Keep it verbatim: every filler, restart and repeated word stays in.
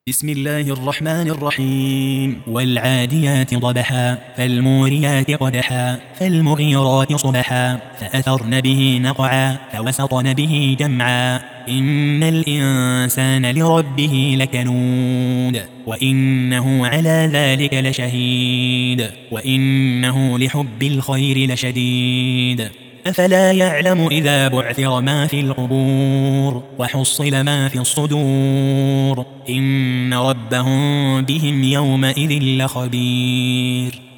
بسم الله الرحمن الرحيم والعاديات ضبحا فالموريات قدحا فالمغيرات صبحا فأثرن به نقعا فوسطن به جمعا إن الإنسان لربه لكنود وإنه على ذلك لشهيد وإنه لحب الخير لشديد أفلا يعلم إذا بعثر ما في القبور وحصل ما في الصدور إن ربهم بهم يومئذ لخبير.